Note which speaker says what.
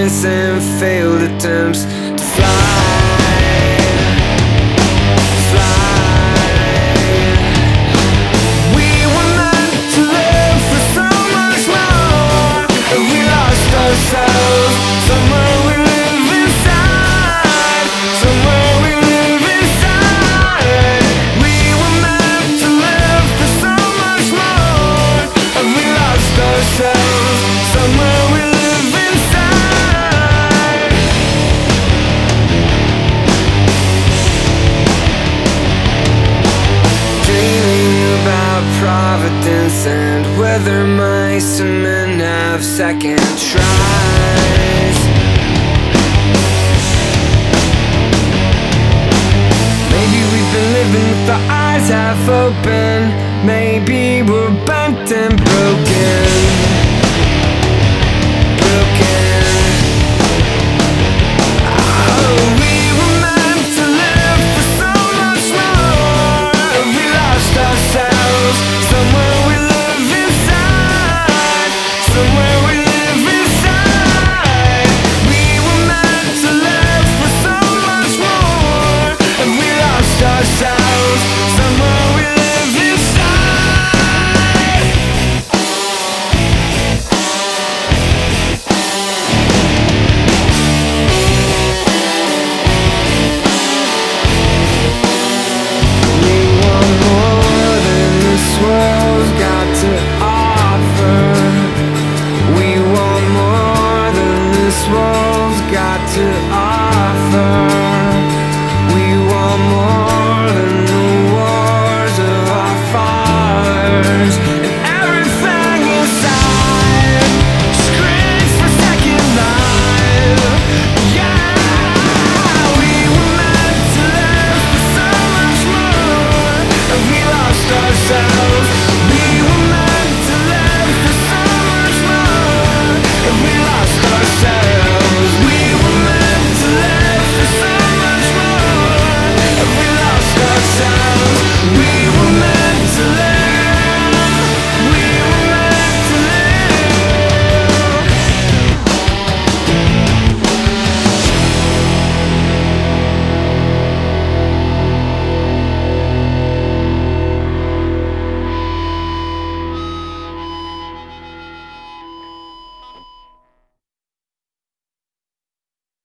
Speaker 1: chance and failed attempts to fly. We were meant to live for so much more, and we lost ourselves. Somewhere we live inside, somewhere we live inside. We were meant to live for so much more, and we lost ourselves. Somewhere we live inside. Dreaming about Providence and whether mice and men have second tries. Maybe we've been living with our eyes half open,